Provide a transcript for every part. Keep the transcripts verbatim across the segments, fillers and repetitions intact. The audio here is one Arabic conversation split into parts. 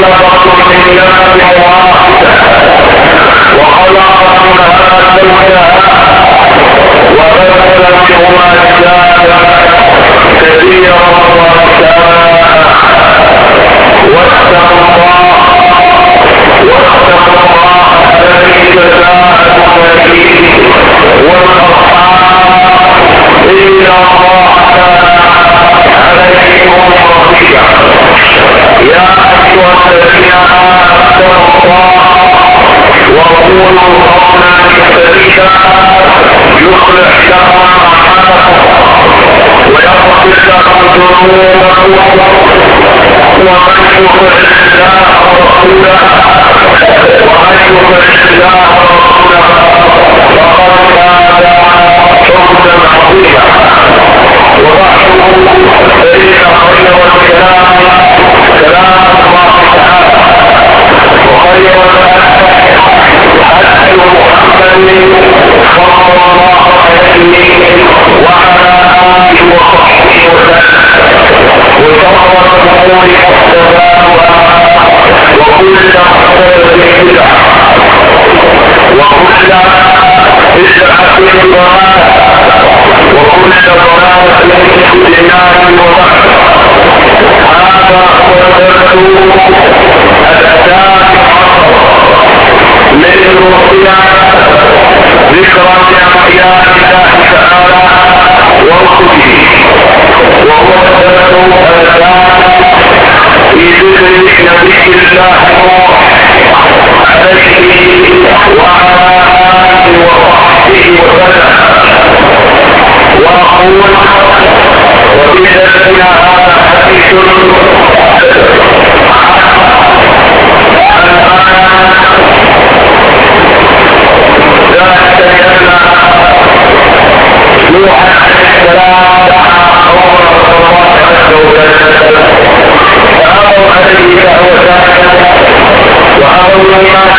خلقكم من نفس واحدة وخلق منها زوجها وبث منهما رجالا كثيرا ونساء واتقوا الله واتقوا الله الذي تساءلون به والارحام ان الله كان عليكم رقيبا. يا ايها الذين امنوا اتقوا الله وقولوا قولا سديدا يصلح لكم اعمالكم ويغفر لكم ذنوبكم ومن يطع الله ورسوله ومن يطع الله ورسوله فقد فاز فوزا عظيما. وبعد فإن خير الكلام كلام الله تعالى وخير الهدي هدي محمد صلى الله عليه وعلى آله وصحبه وسلم وشر الأمور محدثاتها وكل محدثة بدعة وكل بدعة ضلالة وكل ضلالة في النار. وبعد هذا هو الدرس الثاني من رؤيا ذكرى أحياء الله تعالى ورسله، وهو الدرس الثاني في ذكر نبي الله نوح عليه وعلى آله وصحبه وسلم. وأقول وبذلك هذا حديث نوح عليه السلام دعا قومه الله عز وجل فأبوا عليه دعوته وأبوا إيمانه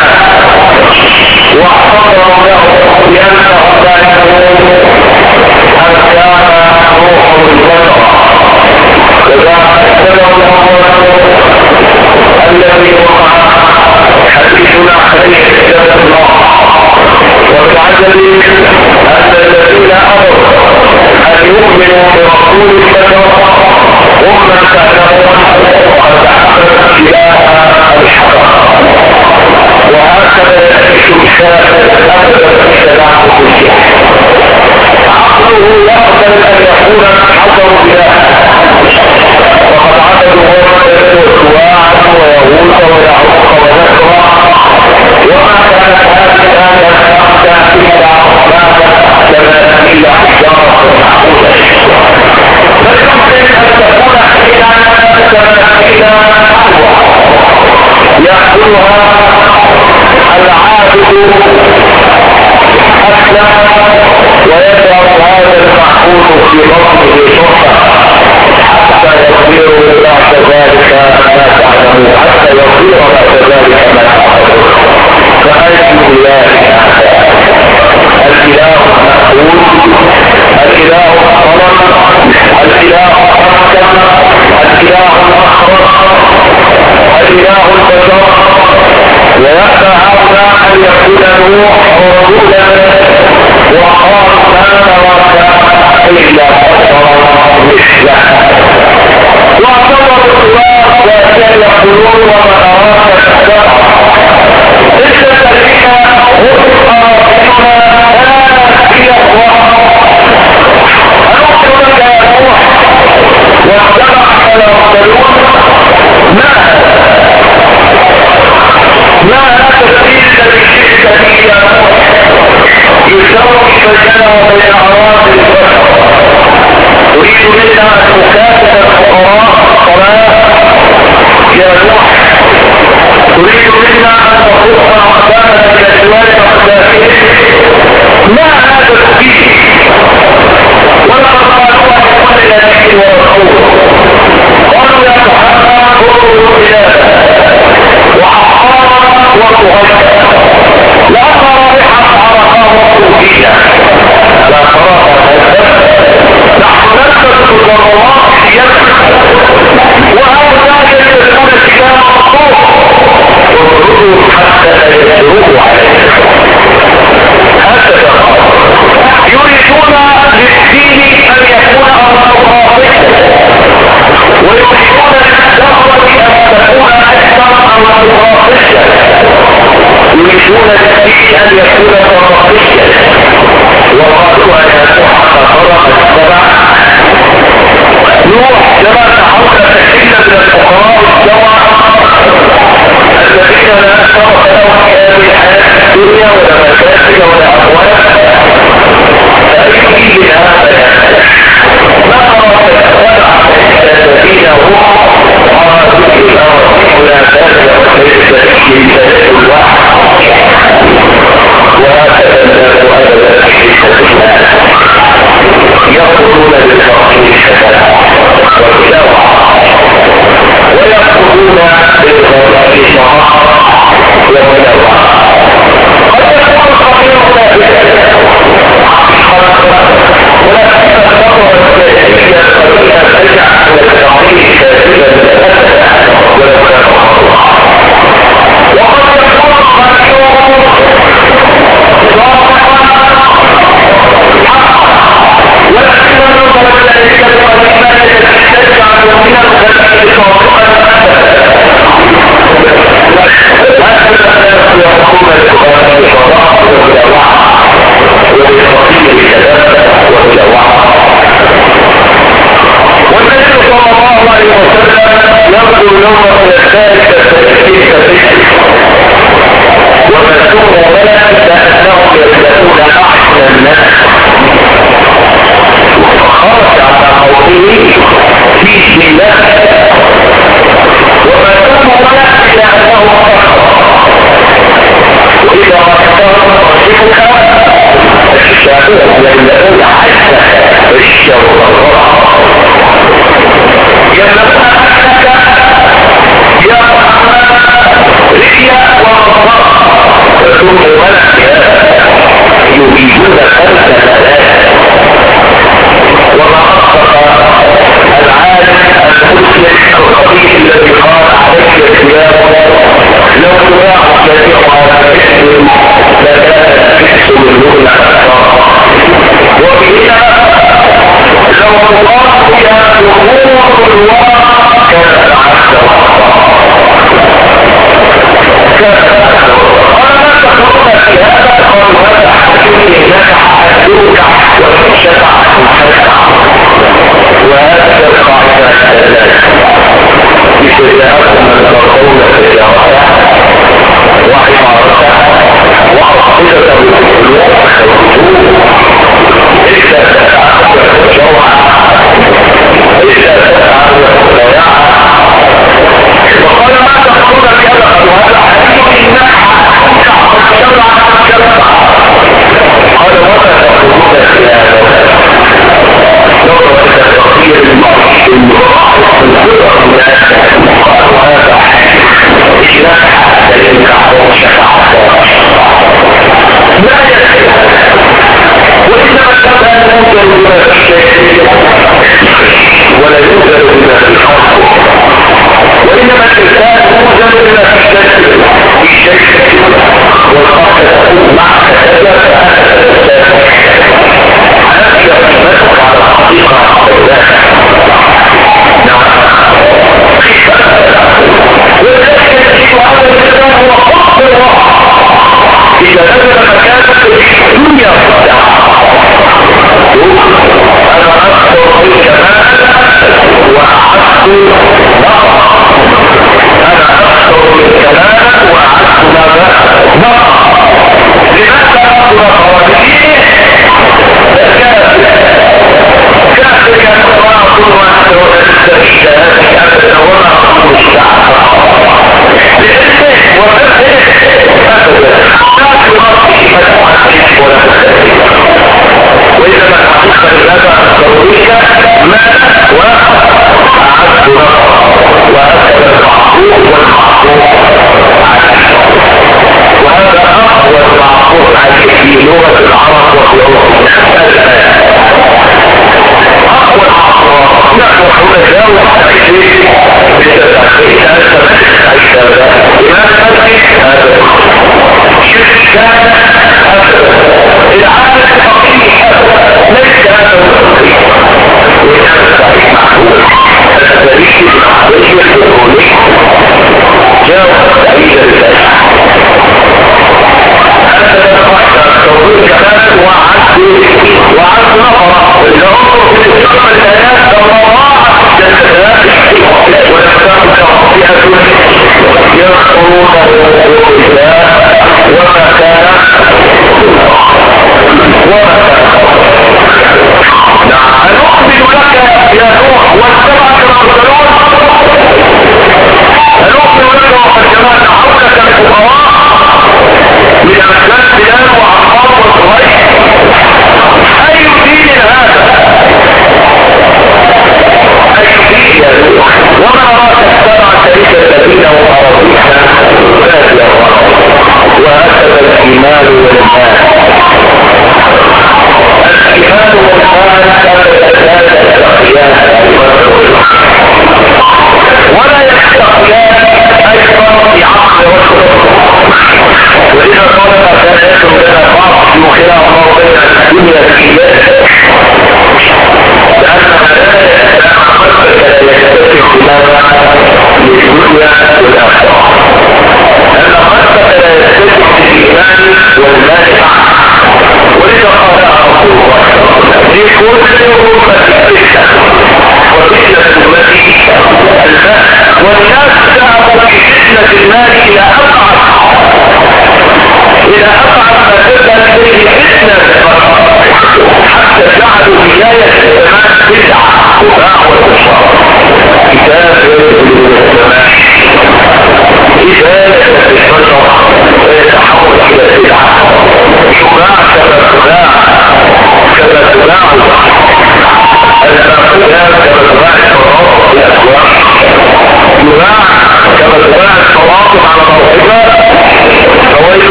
واعتذروا له بأنهم لا يعلمون أن كان نوح بشرا. وذا اعتذروا له الذي وقع حديثنا عليه عند الله. وبالعجب أن الذين أمروا أن يؤمنوا برسول البشر هم من تعلمون قد أحدث إله الحق. وهكذا يعيش الكافر أبدا السلام كله. عقله يقبل أن يكون حضر إله وقد عبدوا غير سواعا ويغوث ويعوق ونسرا وما كانت هذه الآية تحت إلا عقبانا كما إلا حجارة معقولة. بل يمكن أن تكون أحيانا كما أقوى يأكلها العابد أسلم ويدعو هذا المعقول في بطنه شرطة حتى يصير بعد ذلك ما تعلمون حتى يصير بعد ذلك ما تعلمون. فأي إله الإله المأكول الإله الصمد الإله الحكم الإله الأخرس الإله البشر. ويأتى هؤلاء أن يكون نوح رسولا وقال ما نراك إلا بشرا مثله. واعتبروا السؤال وكان يقولون وما أراك الساعة إلا الذين هم قائلون هي الله أنصر لك يا نوح واتبعك يرسلون. ما ما هذا الدين الذي جئت به يا نوح يساوي بيننا وبين أعراض البشر. تريد منا أن نكافئ الفقراء الصلاة يا نوح؟ تريد منا أن نصوص أقدامنا بأجوال أقدامهم؟ ما هذا الدين؟ ولقد قالوا أن كل نبي ورسول قالوا يا محمد انظروا إلى وعقارا وطهيرا لأن رائحة عرقاه صوفية لا تراها هذا. نحن نلبس الضرورات في يدك وهؤلاء يلبسون الكلام الصوف بأن يكون طرقيا وقالوا أن يكون طرق السبع. نوح جمع عودة كثيرة من الفقراء الجمع الذين لا سبق لهم في هذه الحياة الدنيا ولا مكاسب ولا أموال، فأي من هذا نقرأ السبع الذين هم عارضين ولا تابع للسلسلة الواحد، وهكذا الناس أبدا في الإسلام يقولون بالتوحيد الشفاعة والتوعى ويقولون بالغضب الشرع والتوعى. قد يكون الخطير ذلك ولكن الخطوة الثانية القليلة ترجع إلى التوحيد الشافية بالأسف والكلام وقد يكون الخطير ولكن النظر ذلك القديمة تتجع من الغلاء صادقا هذا يقوم بالقرآن الشرع والدعوة وبالتقييد الكلام والدعوة. والنبي صلى الله عليه وسلم يقول يوم من الثالث التشكيك فيه ومسوه ملك لأنهم يبدأون أحسن الناس، خرج على قوله في الله ومسوه ملك لأنهم أحسن. وإذا رأيتهم رشدك الشافعون يملؤون حتى الشر يملؤون حتى يا محمد رئيا ومصر ثم الملك يريدون خمسة ثلاثة. وما أصدق العالم المسلم الخبيث الذي قال عليك الثياب لو تباع جميع على اسم لكان الاسم باللغة أكثر. وبهنا لو تقاط بها ظهور الله كان العبد كان العبد. قال ما تخرج في هذا قال هذا حكيم هناك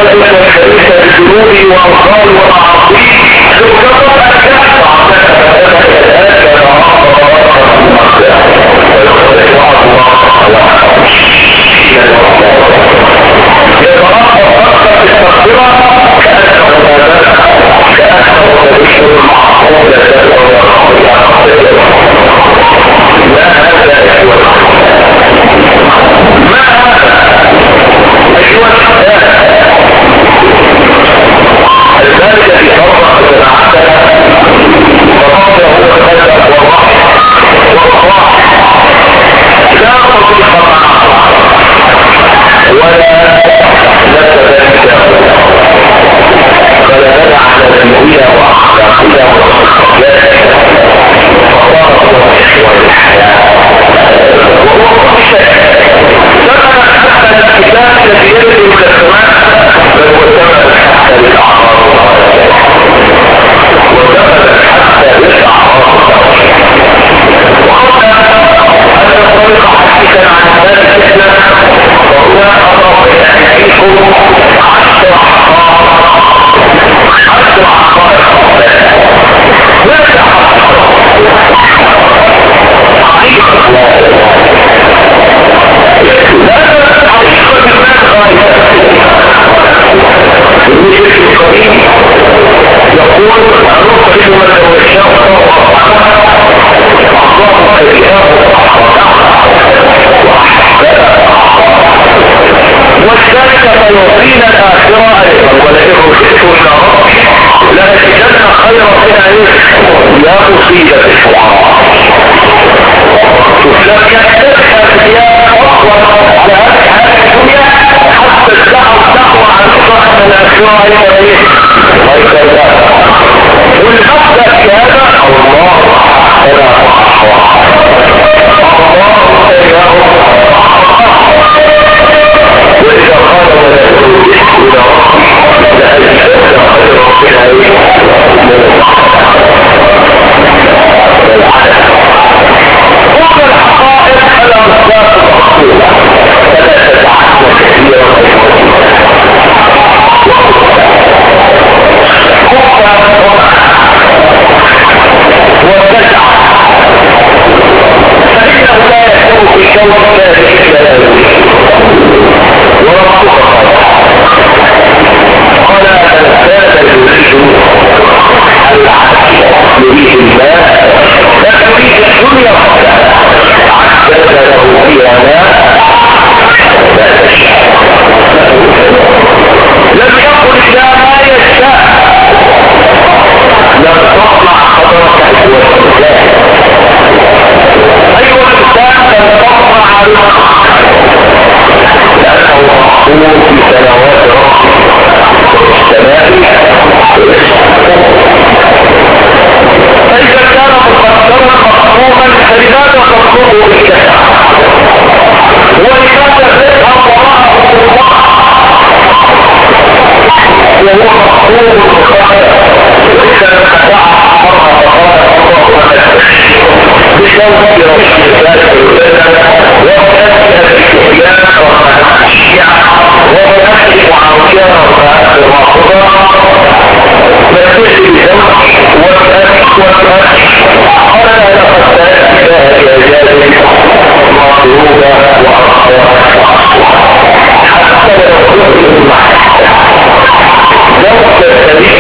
والخلق والخليفة بجنودي وأنصاري وأعاصيه ثم كفر أكثر ذلك في فرق جماعتنا فقال هو الخلق والرحم والصلاح لا تطيق معه ولا نسب الكتاب فلا ندع تنمية وأخلاقية وصفات فصار هو محور الحياة وهو كل شيء ثمن حتى الكتاب الذي يجري من السماء بل هو ثمن حتى للأعراض وثمن حتى للأعراض وقلنا أن الطريق حديثا عن هذا الفتنة وهو أمر بأهليكم عشر حقائق عشر حقائق ماذا حقيقة لا حقيقة الناس غاية المشرك القديم يقول أنوصل من الوشاء الله كرياه والثالث فيعطينا الآخرة أيضا ولئن رجعت إلى ربي لأجدن خيرا منها يا مصيبة الفقراء لم يحتاج يا أخوة على هذه الدنيا حتى ادعوا الدعوة عن أن الآخرة أيضا إيه غير ذلك والمبدأ في هذا الله أنا الله إله وإذا قال ولئن رجعت إلى ربي لأجدن خيرا منها كل الحقائق الأمثال المحصولة فلا تتعدى كثيرا والتسع فإنه لا يكون في كون ذلك لا يوجد وربك قال الإنسان يريد العدل يريد المال لا تريد الدنيا عدل له فيها لا تشاء لم يقل لا ما يشاء لم تطلع قدرك أيها الإنسان أيها الإنسان لم تطلع رزقك لأنه مقصود في سنوات ربك السماء فإذا كان مقدرا مقصوما فلماذا تطلبه بالكسر ولماذا تذهب وراءه الله وهو مقصود بالخير وإذا انقطع مرة فقال الله بشوق رسول ذلك الولد ومنزل الإسلام ومنزل الشيعة ومنزل معاوية ومنزل الرافضة منزل الزوج والأب والأب قال لقد سألت إله إعجازي مطلوبة وأخطاء حتى لو كنت معك لو تستطيع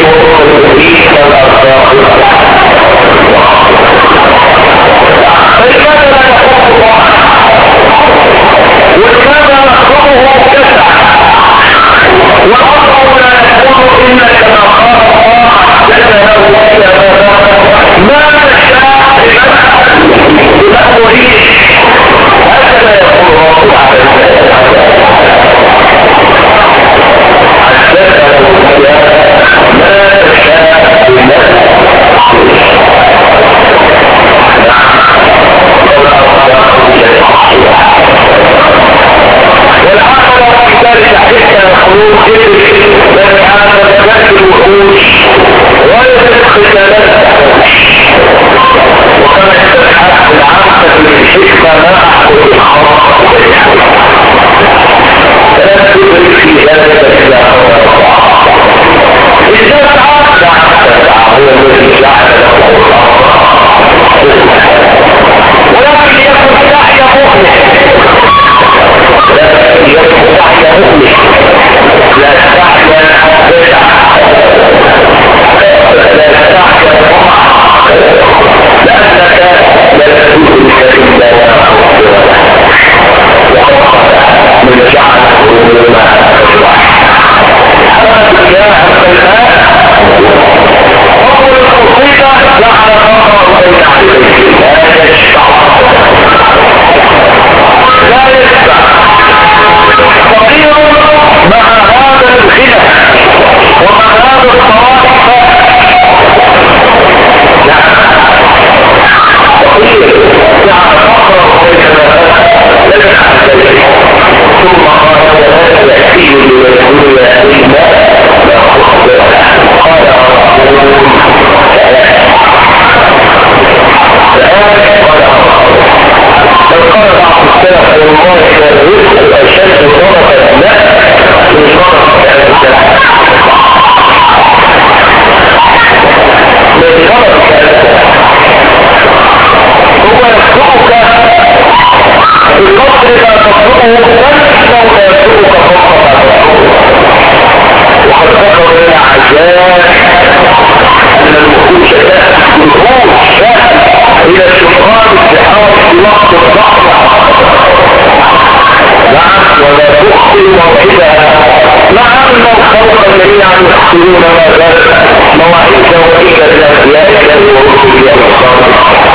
يحصلون ماذا مواعيد وإذا الأنبياء الذي ورسله الصالح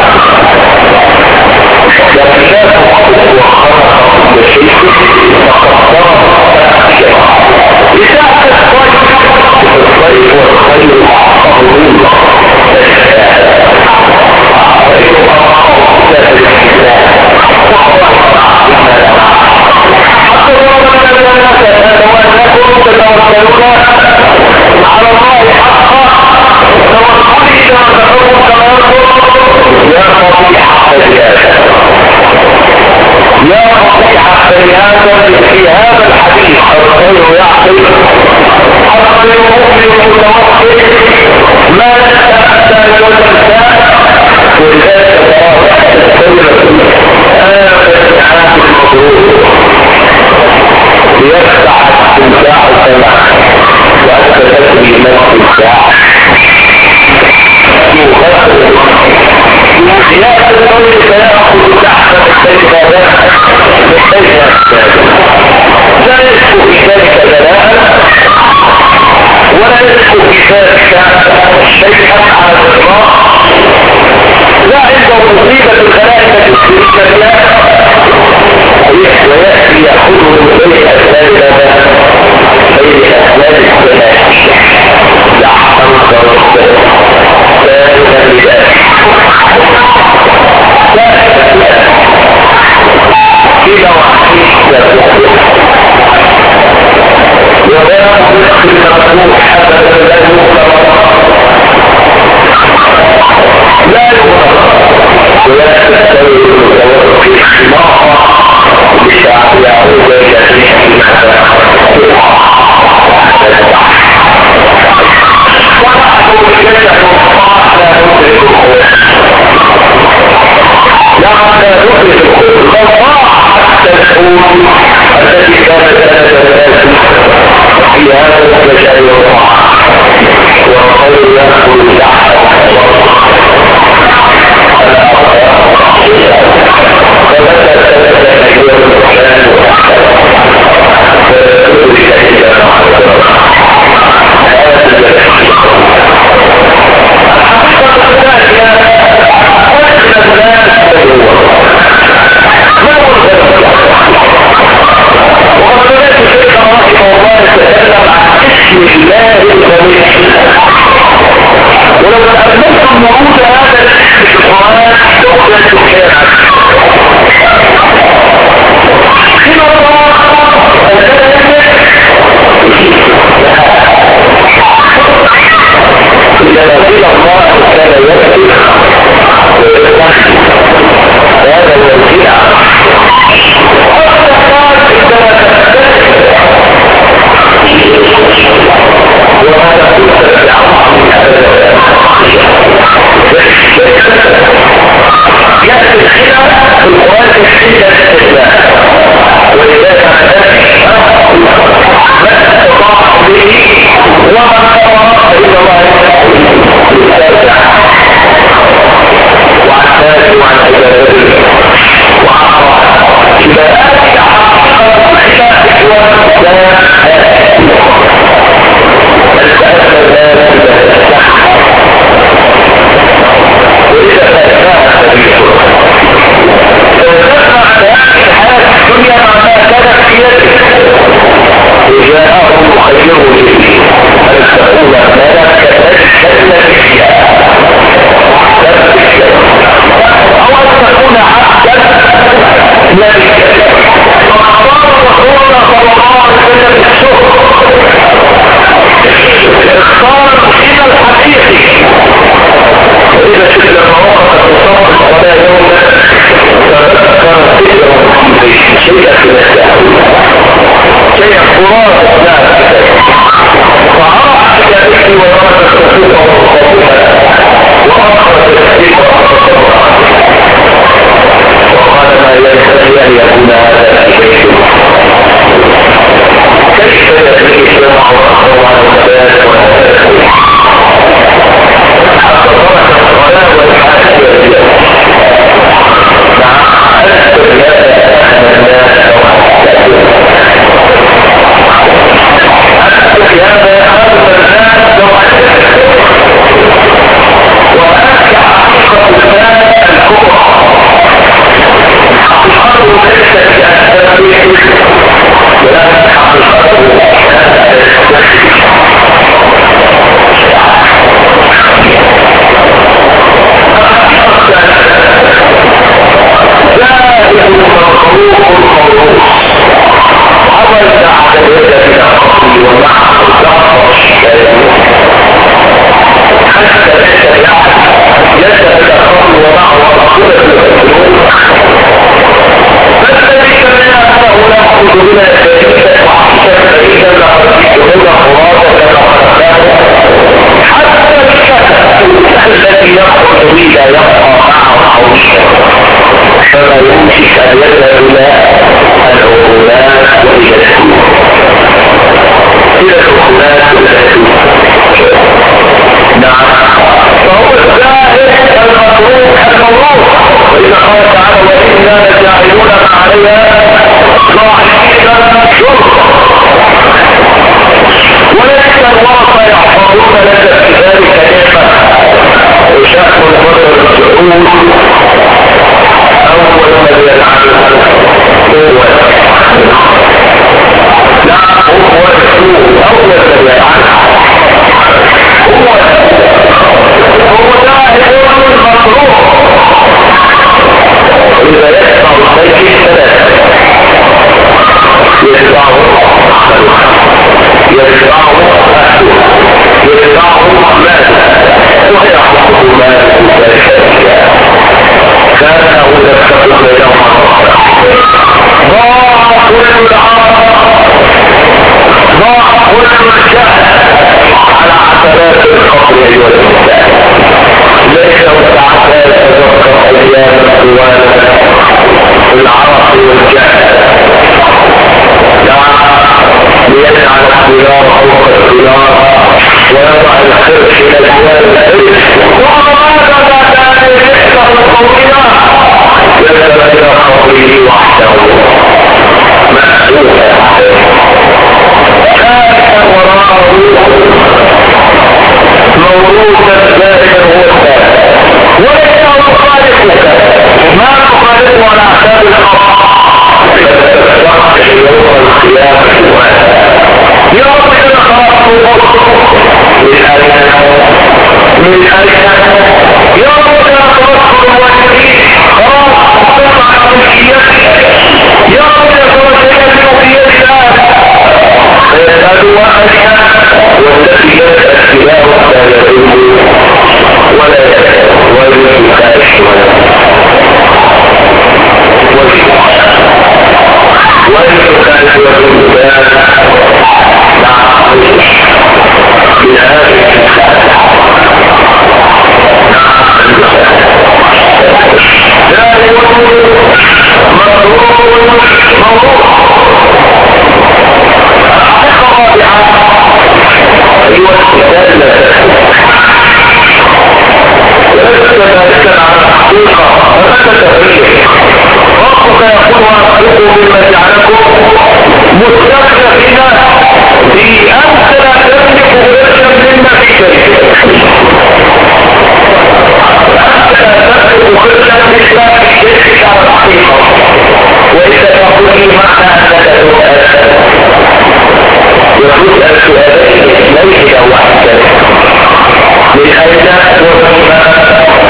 لكن لا تخلق وخلق كل شيء فقدره تأثيرا لساعة الصيف الصيف والخير الطويل خير الله ذات الإسلام حتى ربنا الناس وأنكم تتوكلون على الله حقا توكلي إذا تدعون كما يقول يا فضيحة الرياسة يا فضيحة الرياسة في هذا الحديث الخير يعقل حتى المؤمن المتوكل ما يتأتى والإنسان ولذلك الخير آمن عام المبرور ليفتح استمتاع السماء وأنت تسري نفس الساعة زيادة القول سيأخذ تحت السيدات بالسيدة لا يشكو في ذلك دلاء ولا يشكو في ذلك شيئا على الإطلاق لا عنده مصيبة الخلائق السيدة ويأتي يأخذه من بين أسلام لنا بين أسلام السماء لحظا ورسل ثالثا لذلك ثالثا لذلك إلى وحيد ولا يدخل المفتوح أبدا لا يغلق لا يغلق ولا تستوي المتوقف خلاصة بشعب يعود إلى ذلك للآية يوم لا توصل الوالدين خلاص تطلع ملكيتك يوم يتوجه بملكية الله فيسأل واحدها والذي يسأل اتباعه لا يدل ولا يسأل ولا يخالف ولا يخالف والإنسان مع من هذه الإنسان لا يكون مطلوب موضوع الحقيقة الرابعة أيها الكتاب لا لست ذلك على الحقيقة فمتى تفريق ربك يقول وأخلقوا مما جعلكم مستخلفين في أنت لا تملك غيرا مما في شريك أنت لا تملك غيرا مما في شريك على الحقيقة وإذا تقول لي معنى أنك تسأل يقول السؤالين ليس واحدا من أين ومما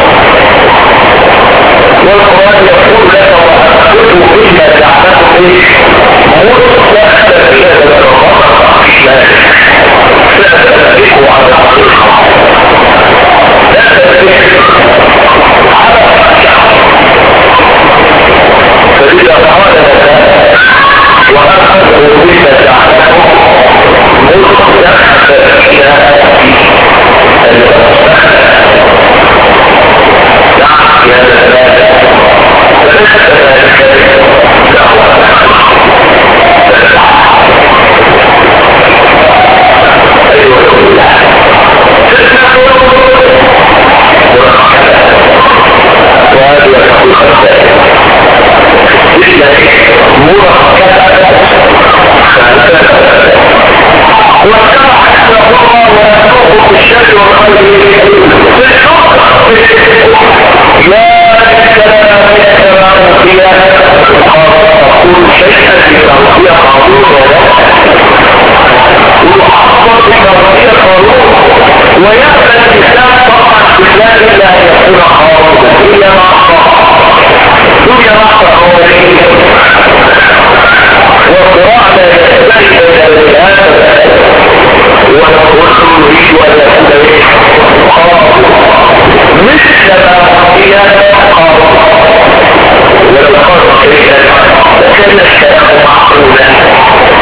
والقرآن يقول لك وأخذوا إلا تعتقد مستخدم في هذا الرمضان ستتبقوا على الحقيقة لا تتبقوا على الحقيقة فإذا قال لك وأخذوا إلا تعتقد مستخدم في هذا دعك يا ذلك فلست ذلك دعوة أيها الأولى وهذه الحقيقة الثانية إلا مركبة وكما حتى الله ويسوق بالشر والخير في الشر لا الكلام يتبعه فيها تقول شيئا بتوفيق قانون ويحفظ بتوفيق قانون ويأبى الإسلام طبعا بإسلام لا يكون قانونا هي معصى هي معصى قوانين والقراءة لا يستبعد إلى هذا ونقول نريد أن نستبعد قانون مثل ما هي قانون ولو قالوا شيئا لكن الشيخ معقولا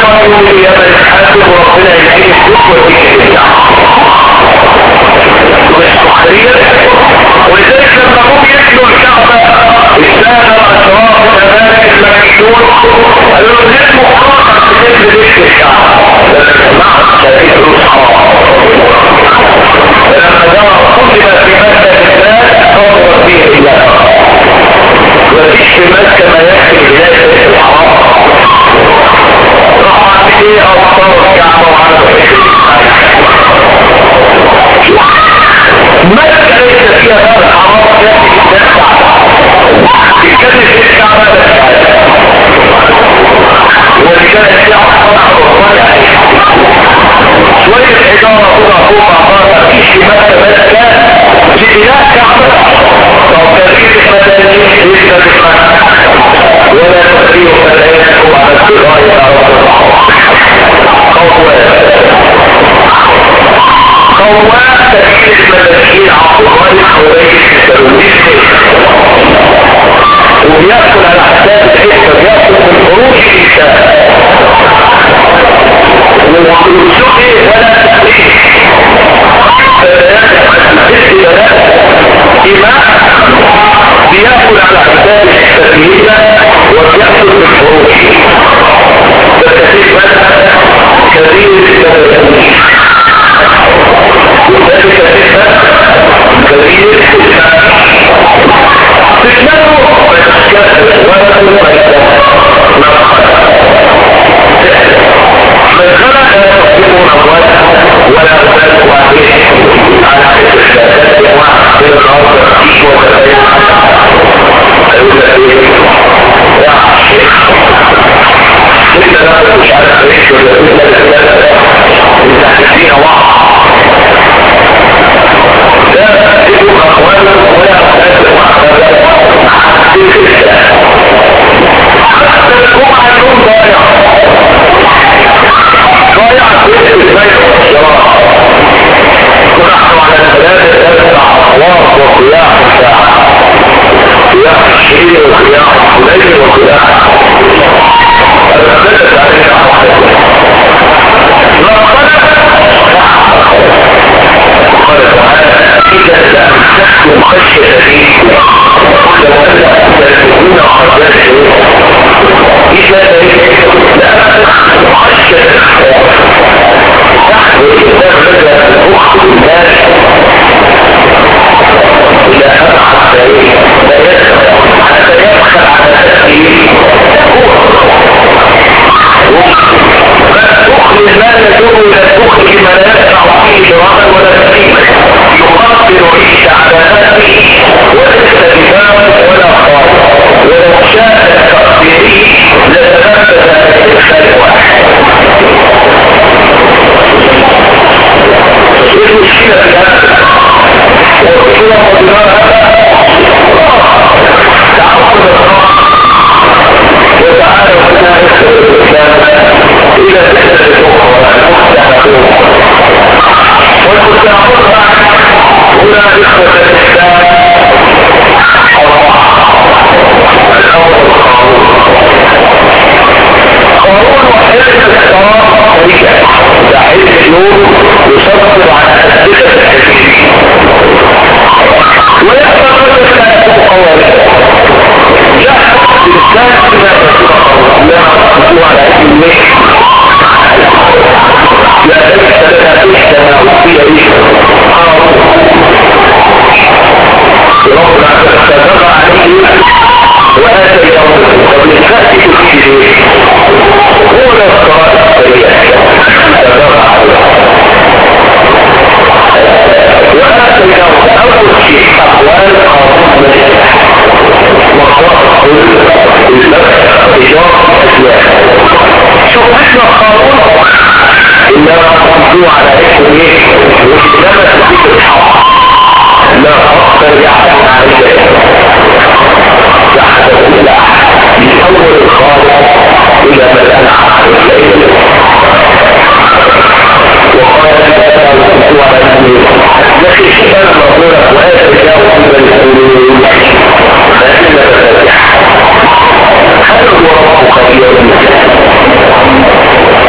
يقول يا من حاسب وربنا يديني فلوس ويديني البتاع مش سخرية. ولذلك لما هم يبنوا الكعبة السادة الأشراف الأمانة المكيون قالوا له ليه مقارنة بمثل بيت الكعبة؟ لأن جماعة شريك فلوس حرام. فلما جرى كل ما في مكة الناس صبر فيه إله مفيش في مكة ما يحكي إله بيت الحرام. راح عن ايه أبطار الكعبة وعلى بيت مكة ليس فيها باب الحرام يأتي الناس تتكلم في الكعبة ولكانت فيها أصنع وصنع شوية حجارة كده فوق بعضها مفيش في مكة مكة لإله كعبة. طب تركيز المدنيين ليس بمكة ولا تسبيح فتياتكم على الصغار يا رب قوات قوات تركيز المدنيين عبد الغالي حوالي الترويج وبيأكل على حساب الحسة بيأكل من خروج الإنسان والسوق ايه ولا تحريك ست بنات إماء بيأكل على حساب التسمية وبيأكل من خروج فتسيب كثير التسمية وذلك كثير كثير تتمنوا ولا تنسى مدخلة لا يصدقون أموالها ولا أولاد واحد على حيث الشهادات واحد في الأرض فيه وكذلك أقول لك إيه يا شيخ انت لا مش عارف ايش ولا انت انت هتدينا وعظ لا تجيبوا أقوالا ولا أولاد واحد حتى الجمعة اليوم ضايع ضايع في البيت والصلاة ونحن على ثلاثة تسع أخواص وقياح الساعة قياح الشيء وقياح الليل وقياح الأبدت عليك أحوالك لقد قال تعالى إذا لأمسكتم خشية فيه لو أن تكون خرجات شيء إذا لأمسكتم خشية نحن إذا بدأ الأخت الناس إلى أبعد ذلك لا يدخل حتى يدخل على نفسه تخرج ما يدعو إلى تخرج ما لا يدفع فيه شراء ولا تقيمة يقدر عيش على نفسه والاستدفاع ولا خاص ولو شاء تقديره لتنفذ الإدخال واحد. المشكلة في هذا والصورة مدينة تعرض الرأس وتعالى وتعالى الإسلام إلى الإسلام الأخرى والمستحقون والمستحقون هنا إخوة الإسلام أربعة. الأول قارون قارون وحلف الاحترام طريقة تحلف اليوم يصدر على أسئلة الحزين ويحصل رجل كانت قوارب جاء الإسلام بما يكون قوارب لا أصدقوا على أسئلة لا ليس لنا إحدى ما أصير إيه ربنا استمر عليه وآتى يوم وبالفاتح فيه هو لا الصلاة السريعة استمر عليه وآتى يوم أول شيء أقوال قانون مجلس وخلق كل النفس إجارة أسلاح شوف احنا القانون إنما تقضوا على اسم ايه وإنما تقضي الحق لا أكثر يحدث عن شيء يحدث إلى من أول الخالق إلى من أنعم عن الشيء وقال لا تقضوا على اسم لكن شيء أنا مقولة وهذا الجاوة من الحلول فإن تفتح هل هو رب خبير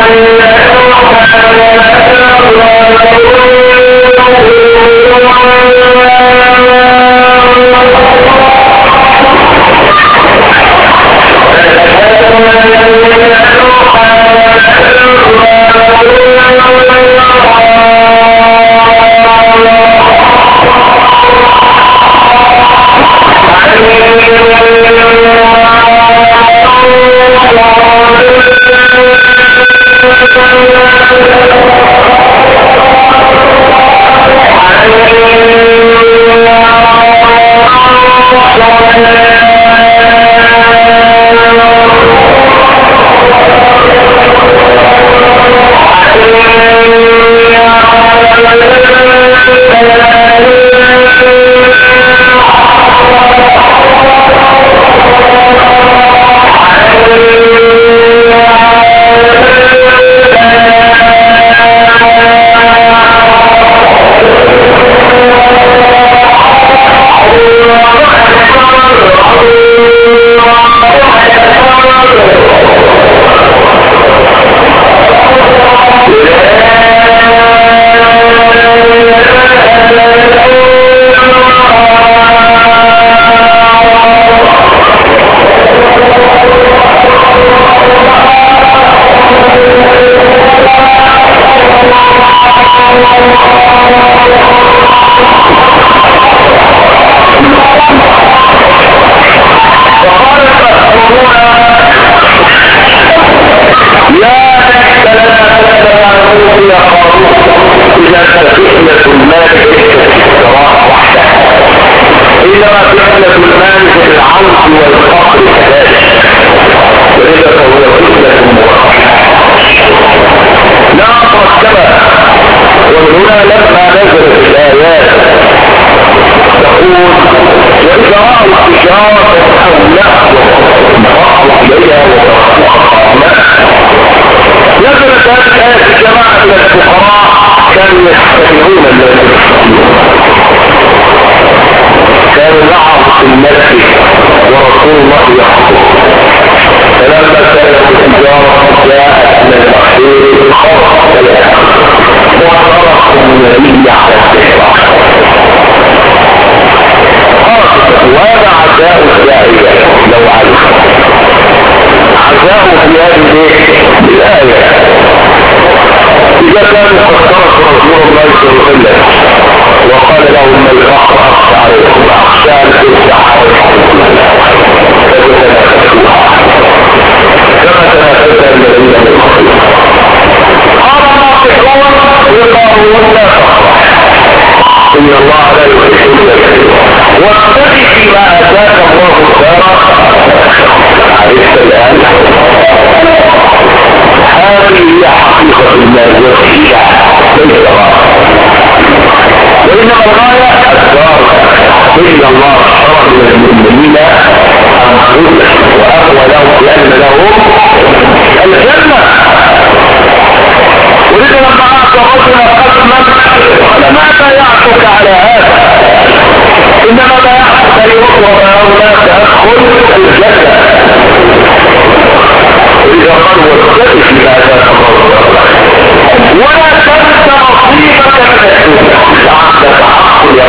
ولا تنسى نصيبك من الدنيا لعلك عقل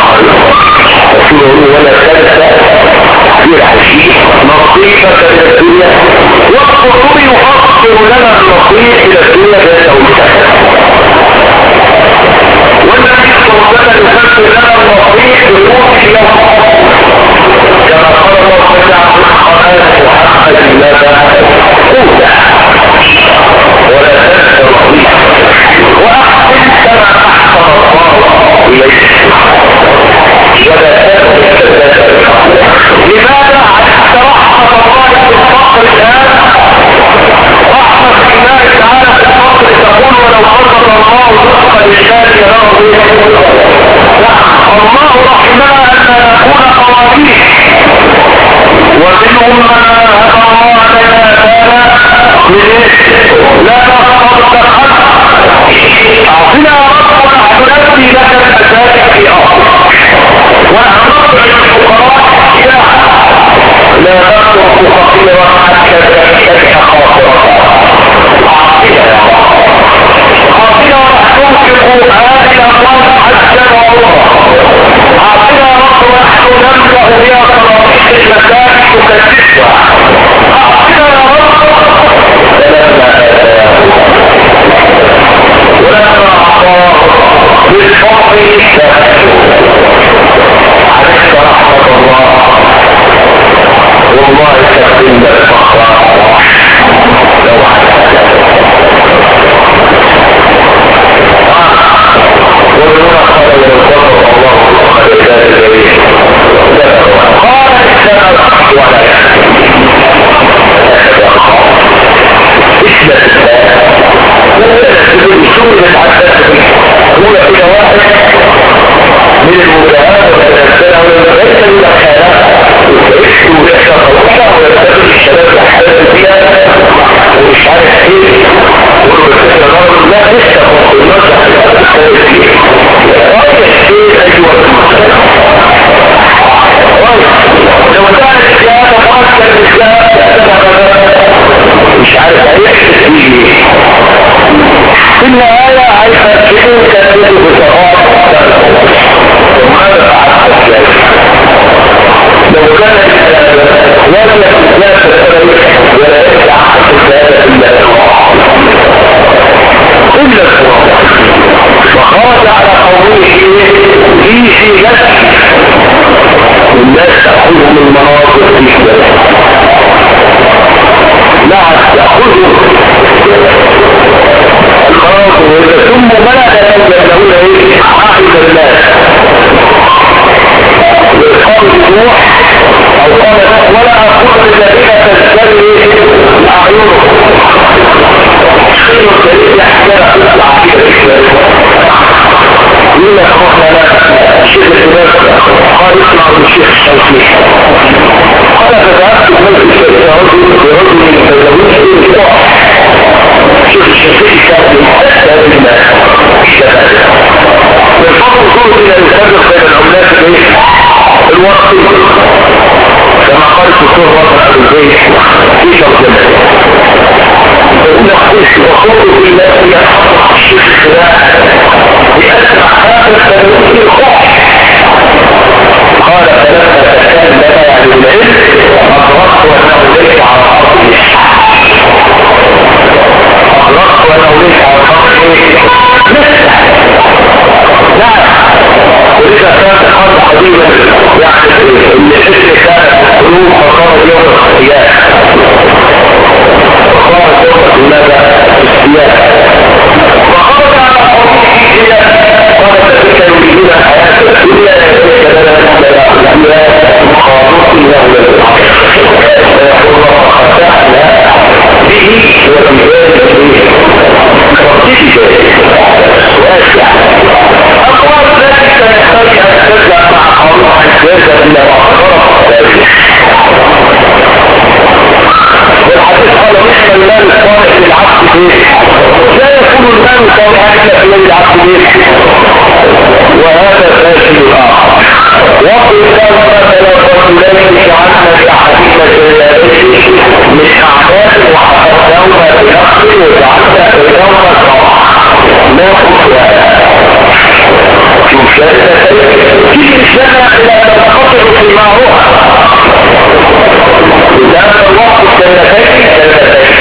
هيفكروا كانوا بصفات وماذا فعلت ذلك لو كانت ولا لا تستريح ولا يدفع الزيادة إلا الله إلا الله فخرج على قومه في شيئة الناس تأخذهم المناظر في شيئة لا تأخذهم الخلاص وإذا ثم بلد يجعلون ايه عائد الناس وإقامة نوح أو قامت ولا أقول الذين تزدري أعينهم خير الدليل يحتاج العقيدة الإسلامية يقول لك روحنا الشيخ الإسلام قال اسمع من الشيخ الشوكي قال فذهبت بنفس الشيخ رجل برجل من التزويج في الصح شوف الشيخ كان يحتاج الناس الشباب والفضل صوت إلى الفرق بين العملات الورقية كما قال الدكتور بطل أبو البيت في شرطنا يقول لك خش وخطه في الناس الشيخ الخلاف لأسمع هذا التنوير الخوف قال فلما تكلم لنا يعني العلم أدركت أنه ليس على أرضه أدركت أنه ليس على أرضه نفسه لا ولذا كانت حرب قديمة يعني اللي حسن كانت قلوب فقامت يوم الاختيار فقامت يوم لماذا الاختيار فخرج على قومه في قالت تلك يريدون الحياة الدنيا يتلك لنا الأحياء مخاطئين له فيقول الله خسعنا به وبذلك كرتش واسع أقوال ذلك يحتاج أن ترجع مع الله يرجع إلى مخاطر ذلك والحديث قال نحن المال الصالح للعبد فيه لا يكون المال الصالح إلا في يد العبد فيه وهذا فاشل الآخر وقل الله مثلا رجلين جعلنا لأحدهما جلالين من أعمال وحفظناهما بنقل وجعلنا بينهما صلاح ما خطوة شوف شايفة في سنة إلى تنقطع في معروف لأن الوقت سنتين سنتين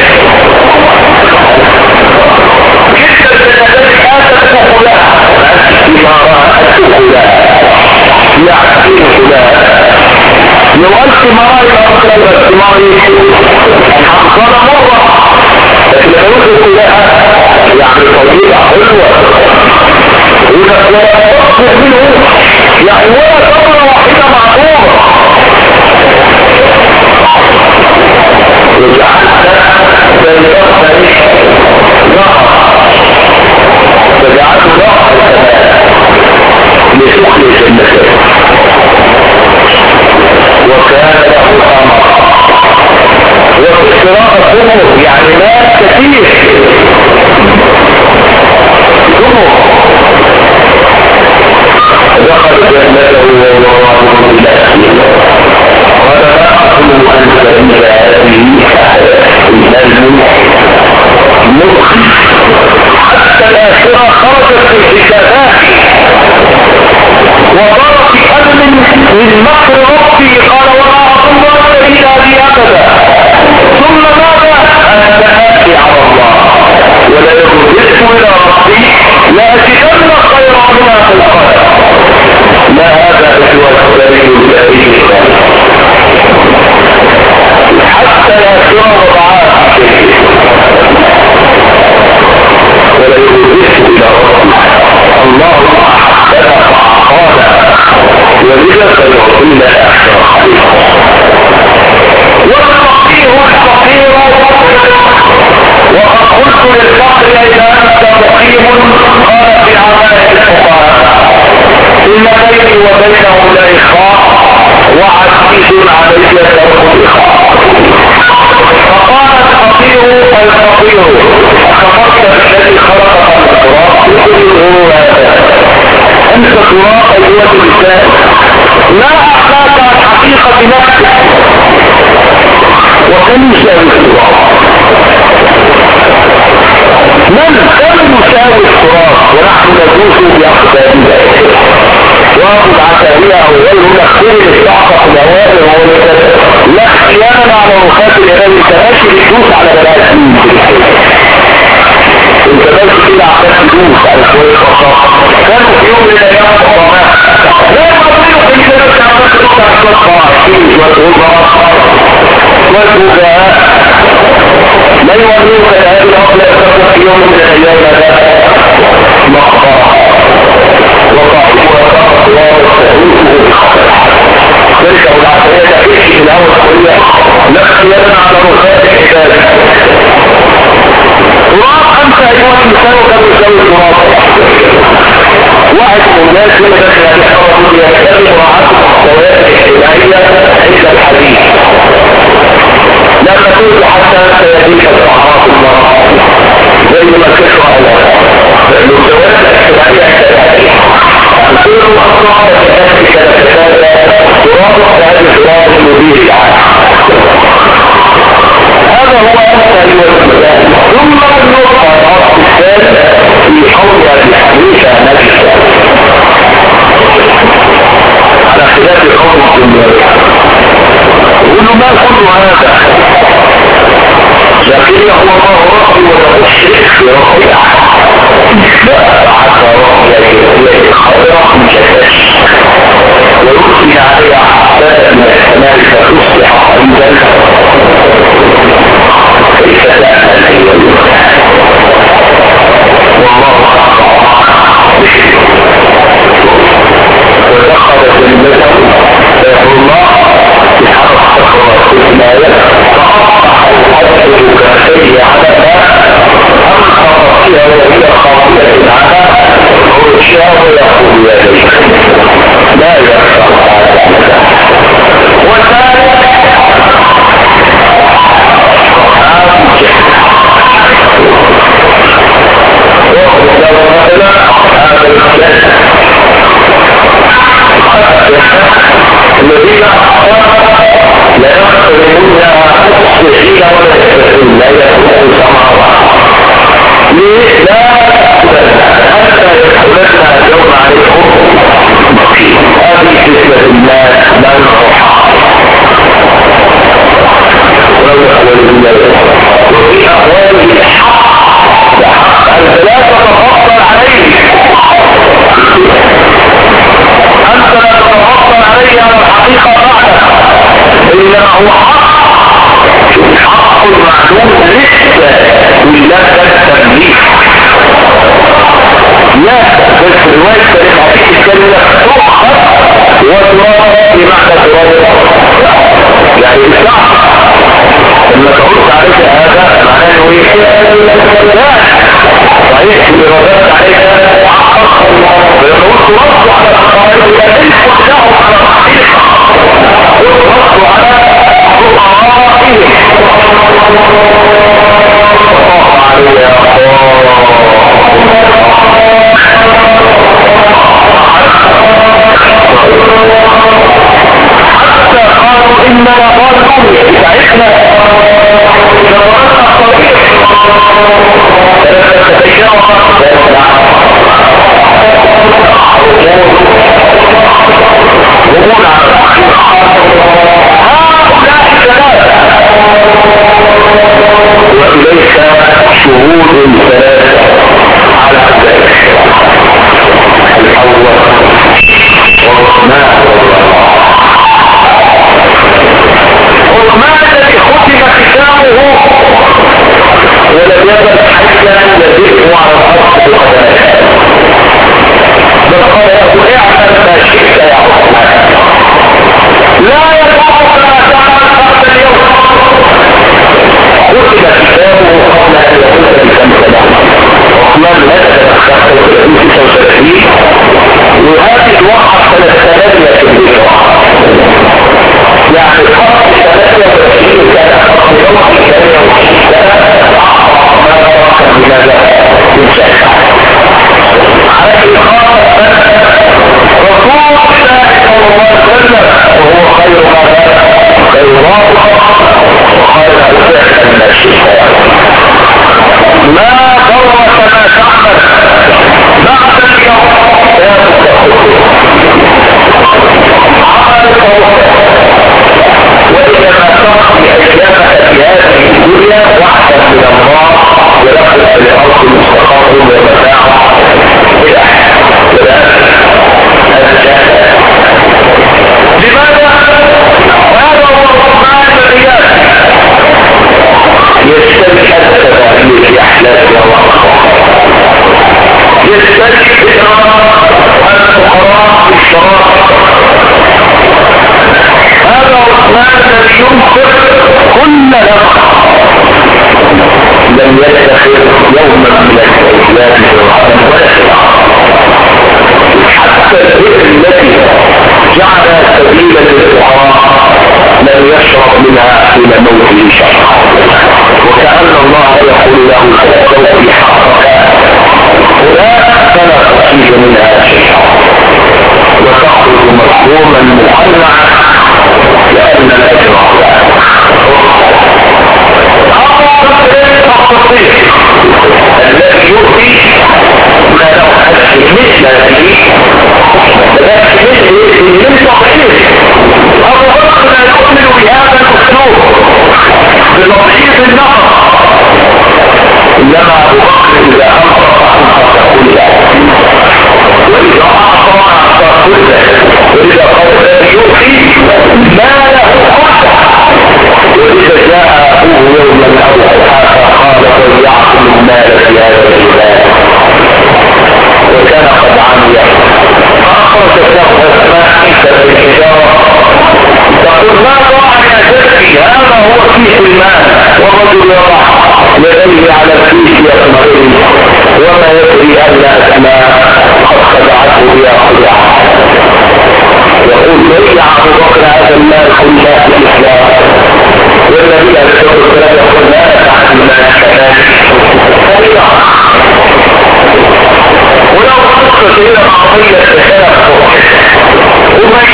جدا سنتين آتت فلان فيما رأت فلان يعطيه فلان لو ألف مرة أفضل اجتماعي حصل مرة لكن لو كلها يعني طويلة حلوة ولا تصبح منه يعني ولا ثمرة واحدة معروفة وجعلت بيضاء نهر فجعلت نهر كمان لتخلص النسل وكان له امر وفي الصراط امر يعني مال كثير امر دخل جنته وهو راض بالله قال لا أقول أنت إلا هذه الملك مخي حتى الآخرة خرجت في الحسابات وضرب أمن من مكر ربي قال وما أظن أن إلا بي أبدا ثم ماذا أن آتي على الله ولا يرجعت إلى ربي لأجدن خيرا منها في القدر ما هذا هو الدليل الذي حتى يأتون وضعات شيء ولا يرجعت إلى ربي الله أحبنا فأعطانا وبذا سيعطينا أحسن خليفة والفقير الفقير وقد قلت للفقر إذا أنت مقيم قال في عماء الفقراء إن بيني وبينه لإخاء وعزيز علي ترك إخاء فقال الفقير الفقير أخبرت الذي خلقك من التراب يقول هذا أنت تراب أيها الإنسان ما أحلاك عن حقيقة نفسك وكم يساوي التراب من كم يساوي التراب يدوسوا بأقدامنا واخد عتابية او غيره مخفول استعطف الأوامر والمكتب لا احيانا على رخات الإمام الكماشي بتدوس على بنات مين انت بس كده عشان تدوس على شوية خطاق كانوا في يوم من الأيام خطامات لا يقضينوا في كده بس عشان تدوس على شوية خطاقين شوية غلبات شوية وجهاء لا يوريوك هذه الأفضل يترك في يوم من الأيام هذا مقطع وقع وقع ويستهوته بخطر تلك والعسلية تأتيش في الأول قوية نفسيانا على رخاء الحجاج تراب أنت أيها الإنسان كم يسوي تراب واحد من الناس لما دخل عليه حرم يكتب مراعاة المستويات الاجتماعية عند الحديث لا تقول حتى سيديك الصحراء المرأة زي ما تشرع المستويات الاجتماعية الحديث كل أصنع تتأسك تتسادى ترابط هذه التراب المدير العام هذا هو أسهل والمدان ثم النقطة الأصل الثالث في حول الحديثة نفسها على خلاف الحكم الدنيوي يقولوا ما كل هذا لكن هو الله ربي ولا الشرك في ربي لا حتى ربي يجب خيرا من شكاش ويرسل عليه أحساء من السماء فتصبح قريبا كيف لا أهل والله ودخل في المثل فيقول الله بحرف صخرة الإماية فأصبح الحدث كاسي على أنقر فيها وهي خاطئة عنها ورشها ويقول يديك لا يخشى وذلك الذين لا يقتلون مصلحين ولا يستفدون لا يكون سماوات ليه لا حتى يدخلنا اليوم عليكم هذه فتنة الناس لا نروحها ولو يخلل بالله وفي أقواله الحق أنت لا تتفضل عليه أنت لا تتفضل عليه على الحقيقة بعدك إنما هو حق حق المعلوم لسه ولاد التمليك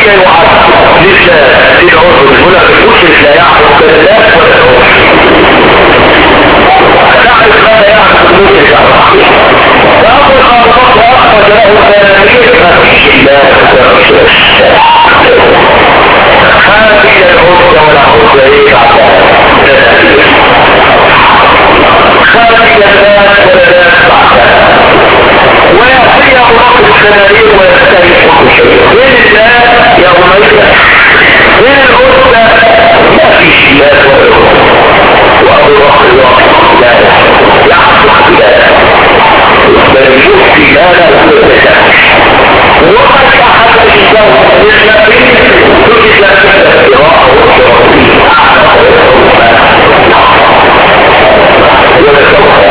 الذي يعد لله للعذر هنا في المشرك لا يعرف بالله ولا العذر. تعرف ماذا يعرف المشرك على الحقيقة. فأول خالصات وأخرج له ثلاثين ما فيش الله هذه العذر ولا عذر ايه بعدها خارج الناس ولا ناس بعدها ويعطيه رب السنانين ويستريح كل شيء. من الله يومئذ من العزة ما في شيئات ولا عزة. وأبو بكر الواقع لا يعصق بلاده بل يفتي لا لا يفتح وقد أحد الإسلام للنبي تجد لك القراءة والشرطين أعلى ولا سوف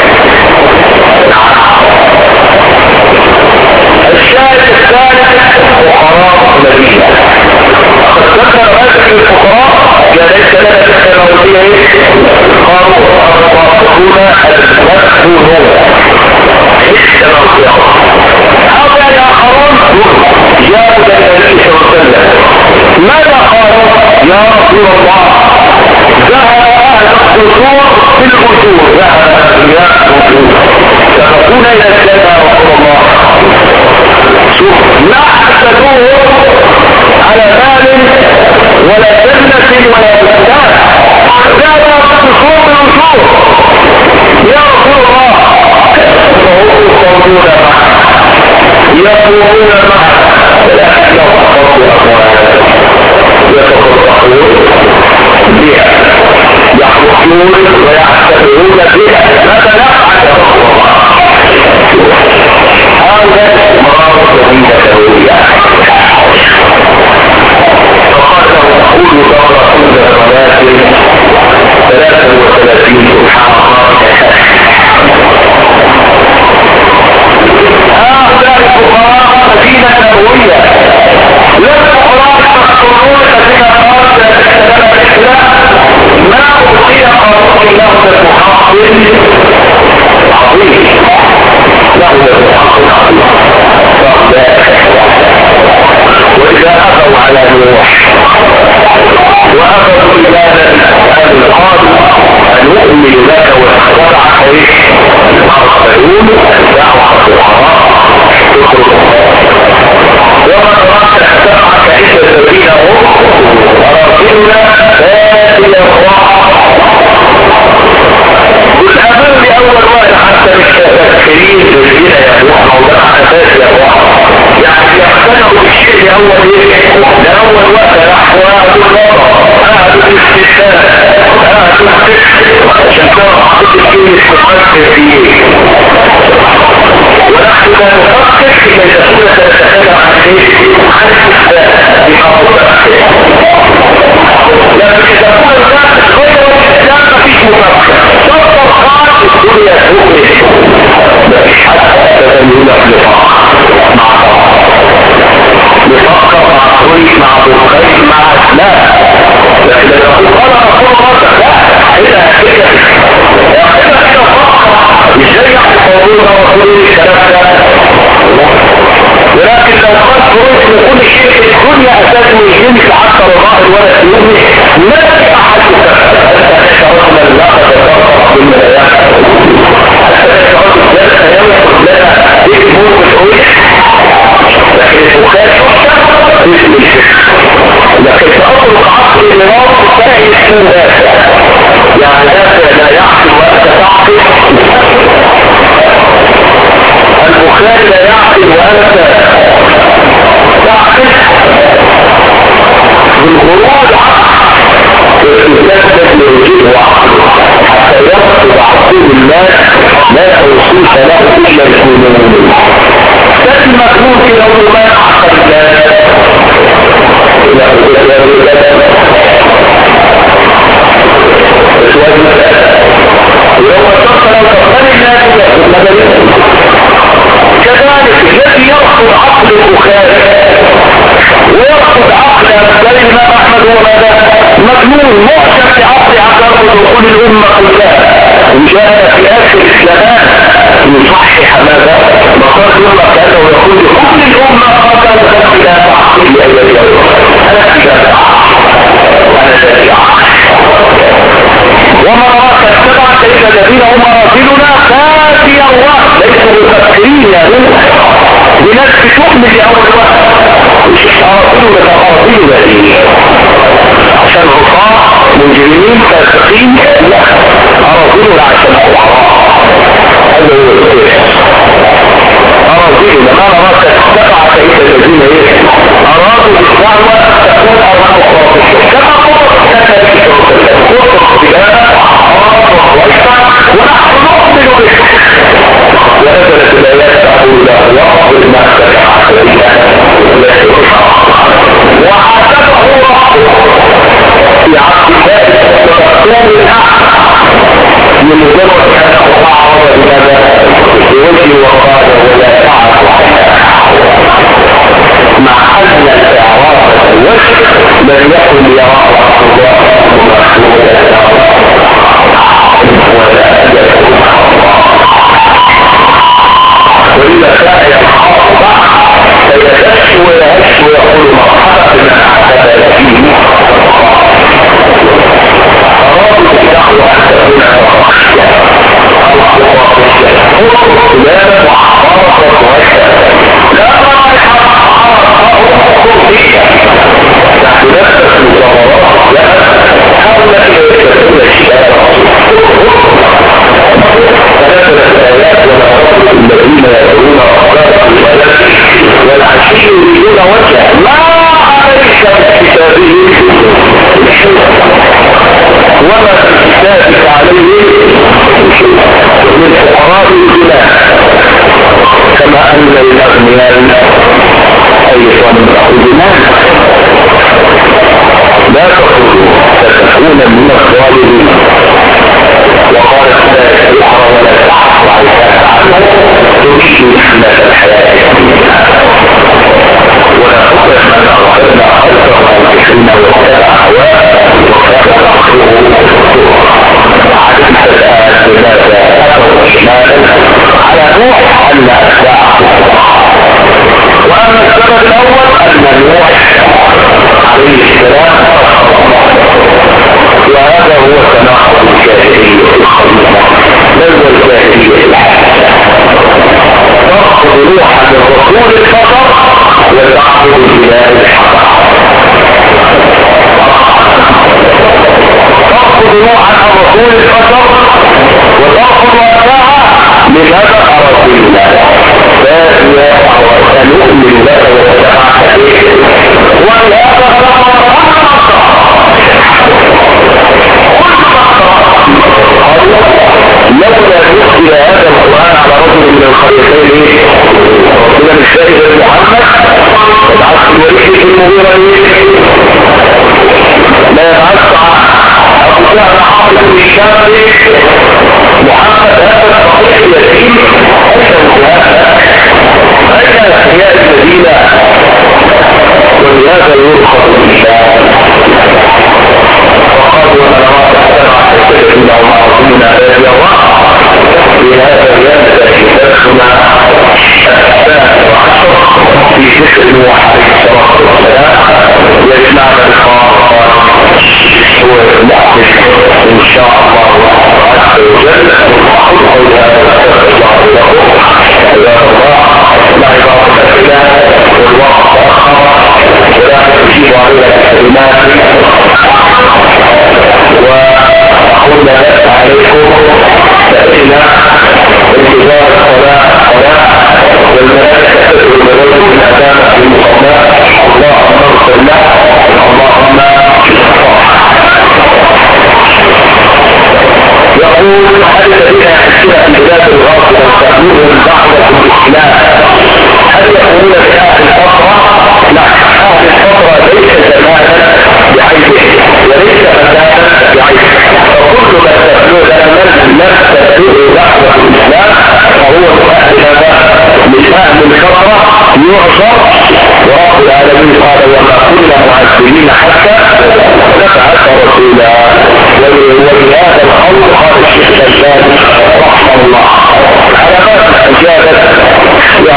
الشاهد الثالث فقراء المدينة. قد ذكر هذه الفقراء يا ليس لنا تكنولوجيا قالوا الراسخون المدخولون هؤلاء الآخرون جاءوا إلى النبي صلى الله عليه وسلم ماذا قالوا؟ يا رسول الله ذهب أهل القصور في القصور ذهب أهل القصور سبقون إلى الجنة يا رسول الله. شوف لا حسدوه على مال ولا جنة ولا بستان ذهب القصور بالقصور يا رسول الله فهم يصلون معه يقومون معه ولكن يفقدوا أموالهم يتصدقون بها يحرقون ويعتبرون بها ماذا نفعل يا رسول الله؟ هذا مرارة جديدة فقال له كل دورة كل صلاة ثلاثة وثلاثين سبحان الله. هؤلاء الفقراء مدينة نبوية لا الفقراء المقصورون الذين قالوا السلام الإسلام ما أعطي قانون له المحافظ عظيم له المحافظ عظيم وإذا أخذوا على نوح وأخذوا إلى أن قالوا أن نؤمن لك واخترعك إيش أرسلون الدعوة الفقراء تخرج ومن رأت اخترعك عند الذين هم ورسلنا فاتي الراحة والأمر لأول واحد حتى مش تفكرين بالذين يقولون موضوع أساس الراحة يعني يقتنعوا بالشيء لأول ايه لأول وقت الأحوال النظر أهل الاستثناء أهل الفكر عشان تعرف حدث الشيء تفكر فيه ونحن لا نفكر فيما تكون تتكلم عن ايه عن الاستثناء بحافظة لكن إذا كان الناس غير الإسلام مفيش مفكر صدر خالص الدنيا تؤمن مفيش حتى تتنين لفاق مع بعض نفكر مع كل مع بخير مع اسلام لكن لو قال رسول الله لا إلا كده يا كده كده فقط مش زي قولون رسول الكلام ده ولكن لو قال خروج من كل شيء في الدنيا اساسا يهمك حتى الظاهر ولا تيومي ما في احد شرطنا لله تتفق بالملايات حتى شرط الثلاثة يوم لنا ايه موت الحوش لكن البخاري لكن تأطلق عقل النظام فهي اسمه دافع يعني دافع لا يعقل وأنت تعقل البخاري لا يعقل وأنت تعقل بالخروج عقل والإنسان يجيب عقله حتى يفقد عقول الناس لا توصيف له إلا الجنون ده المجنون كده وما يعقل الناس يوم التصل وتصل الناس كذلك الذي يرفض عقل البخاري ويرفض عقل الإمام أحمد هو ماذا؟ مجنون معجب بعقل عقل دخول الأمة كلها وجاء في آخر الإسلام يصحح ماذا؟ مقال الأمة كأنه يقول كل الأمة قتل لا تعقل أي اللي اول واحد اراضين متقاربين بديل عشان عصاة مجرمين فاسقين، لا اراضين عشان فقراء. هذا هو الكيف اراضين لما نراك تقع كيف الذين ارادوا بالدعوة تكون ارض اخرى كما قلت كذلك وقت بها ارض وحشة ونحن نؤمن به. ونزلت الايات تقول له واصبر نفسك على الله وعاتبه ربه في عبد الله وتقوم الاعلى من مجرد انه اعرض بهذا بوجه وقال ولا تعرف مع ان الاعراض الوجه لم يكن يرى الله مخلوقا ولا يكون وإذا كان يتخطى فيتشفي ويهش ويقول مرحبا بمن اعتبر فيه أرادوا بالدعوة أن تكون فرحية أرض وفية فرصة سلامة وحرصة وحشة لا رايحة أرض فيها نحن نفس المصابرات لها حاولت يتكون الشباب فنزلت الآيات ونصرت الذين يدعون ربهم بالغداة والعشي يريدون وجهه ما عليك بكتابهم وما في كتابك عليه من فقراء البلاد كما ان الاغنياء ايضا خذناه لا تخذوا فتكون من الظالمين. وقالت لا تسحر ولا تحص عليها عنه تمشي حماة الحياة الدنيا ولا تقل من أغفرنا خلفه وانتحنا واتبع أهواه وكان أخره عدمت الآن لماذا أثروا شمالا على نوح أن أتباعه. وأما السبب الأول أن نوح عليه السلام وهذا هو تناقض الجاهلية الخبيثة بل والجاهلية الحسنة تأخذ نوحا من رسول الفطر وتأخذ الإله الحق تأخذ نوحا عن رسول الفطر وتأخذ أتباعه لماذا أرسل الله فإذا سنؤمن لك وتبعك به ولهذا فقط لولا يؤتي هذا القرآن على رجل من القريتين رسولا الشاهد محمد يبعث الوليد في المغيرة لا يبعث أبو سهل حافظ الشام محمد هذا الصحيح اليتيم أشهد هذا أين الأحياء الذين ولهذا يرخص الشام وقالوا أنا رأى التكتين أو معصومنا بابي الله بهذا يبدأ كتابنا الثاني وعشر في ذكر نوح عليه الصلاة والسلام يجمعنا الخاصة هو المحدث إن شاء الله عز وجل. أقول قول هذا الله له عباد الله لا عبارة الله والوقت تأخر ولا تجيب عليها الكلمات وأقول لا يأس عليكم تأتينا انتظار الصلاة صلاة والملائكة تدعو لرجل من أدامة المصلاة اللهم اغفر له اللهم يقول حدث بنا أسئلة في بلاد الغرب وتأمينهم دعوة الإسلام هل يقولون بأهل الفترة؟ لا أهل الفترة ليس زمانا بعيده وليس مكانا بعيده فكل ما تبلغ من لم تبلغ دعوة الإسلام فهو مؤهل من أهل الفترة يعصر. ورب العالمين قال وما كنا معذبين حتى نبعث رسولا. ولهذا القول قال الشيخ الألباني رحمه الله علامات الإجابة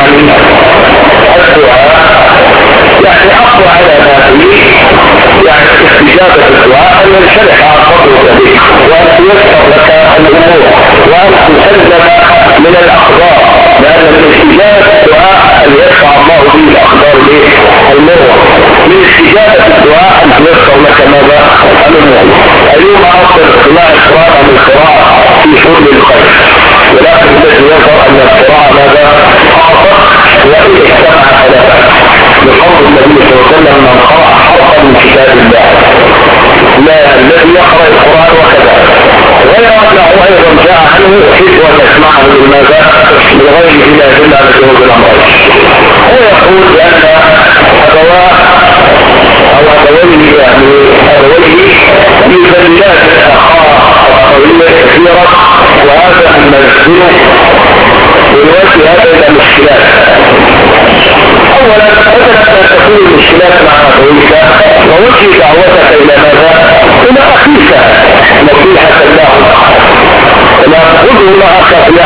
لا يدل على جواز الامرين. هو يقول بان ابواه او ابويه يعني ابويه يذلان اخاه الطويل كثيرا، وهذا المنزل ويؤدي هذا الى مشكلات. اولا بدأت تكون المشكلات مع ابويك ووجه دعوتك الى ماذا؟ الى اخيك نصيحة له، لا تقول الله اخاك